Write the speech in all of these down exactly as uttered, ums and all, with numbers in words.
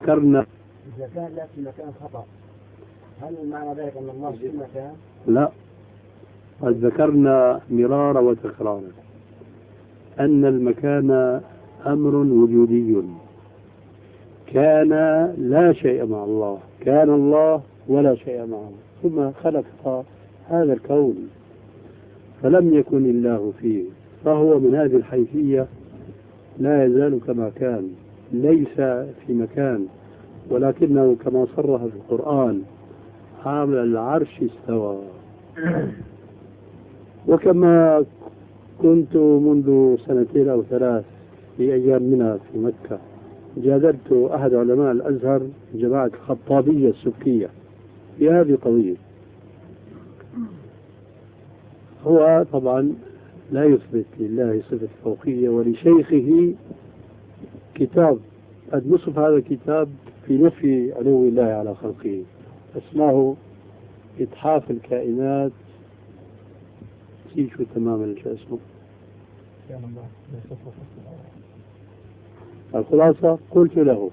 ذكرنا إذا كان لا في مكان خطأ، هل معنى ذلك أن الله في مكان؟ لا، قد ذكرنا مرارا وتكرارا أن المكان أمر وجودي، كان لا شيء مع الله، كان الله ولا شيء معه، ثم خلق هذا الكون فلم يكن الله فيه، فهو من هذه الحيثية لا يزال كما كان، ليس في مكان، ولكنه كما صرح في القرآن على العرش استوى. وكما كنت منذ سنتين أو ثلاث في أيام منى في مكة جادلت أحد علماء الأزهر جماعة الخطابية السبكية في هذه القضية. هو طبعا لا يثبت لله صفة الفوقية، ولشيخه كتاب قد نصف هذا الكتاب في نفي علو الله على خلقه، اسمه إتحاف الكائنات، نسيت تماما شو اسمه. الخلاصة قلت له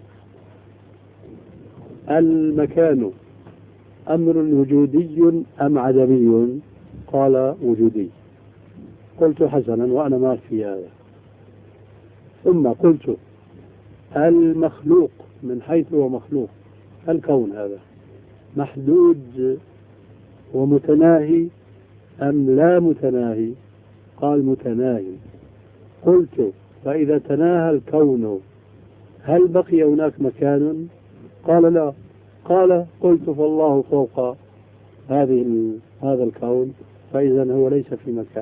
المكان أمر وجودي أم عدمي؟ قال وجودي. قلت حسنا وأنا ما في هذا. ثم قلت المخلوق من حيث هو مخلوق، الكون هذا محدود ومتناهي أم لا متناهي؟ قال متناهي. قلت فإذا تناهى الكون هل بقي هناك مكان؟ قال لا. قال قلت فالله فوق هذه هذا الكون، فإذا هو ليس في مكان.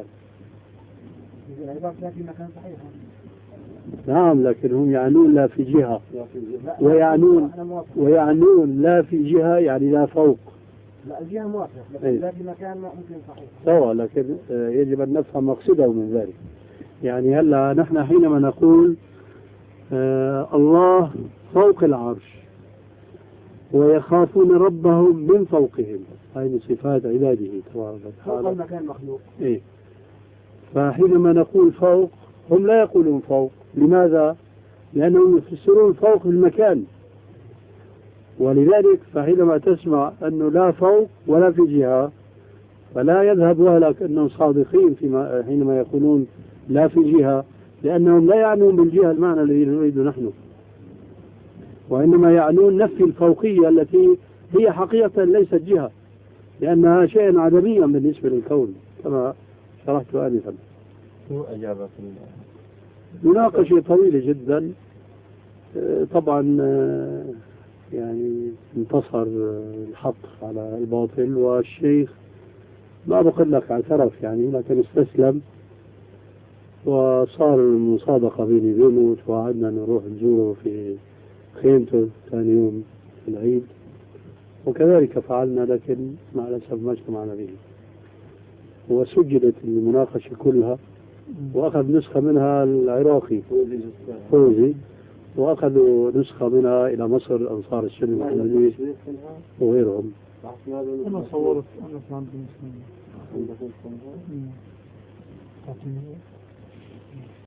نعم، لكن هم يعنون لا في جهة، ويعنون ويعنون لا في جهة يعني لا فوق. لا، الجهة موافقة، لكن لا في مكان ممكن صحيح. سواء، لكن يجب أن نفهم مقصده من ذلك. يعني هلا نحن حينما نقول آه الله فوق العرش ويخافون ربهم من فوقهم، هذه من صفات عباده تبارك وتعالى. فوق المكان مخلوق. إيه؟ فحينما نقول فوق هم لا يقولون فوق. لماذا؟ لأنهم يفسرون فوق المكان، ولذلك فحينما تسمع أنه لا فوق ولا في جهة فلا يذهب وهلك أنهم صادقين فيما حينما يقولون لا في جهة، لأنهم لا يعنون بالجهة المعنى الذي نريد نحن، وإنما يعنون نفي الفوقية التي هي حقيقة ليست جهة، لأنها شيء عدميا بالنسبة للكون كما شرحت آنفا. شو أجابة مناقشة طويلة جدا. طبعا يعني انتصر الحق على الباطل، والشيخ ما بقول لك اعترف يعني، لكن استسلم، وصار المصادقة بيني وبينه، وتوعدنا نروح نزوره في خيمته ثاني يوم في العيد، وكذلك فعلنا، لكن مع الأسف ما اجتمعنا به. وسجلت المناقشة كلها، وأخذ نسخة منها العراقي فوزي، وأخذوا نسخة منها إلى مصر أنصار السنة المحمدية وغيرهم. أنا صورت أنا في عندي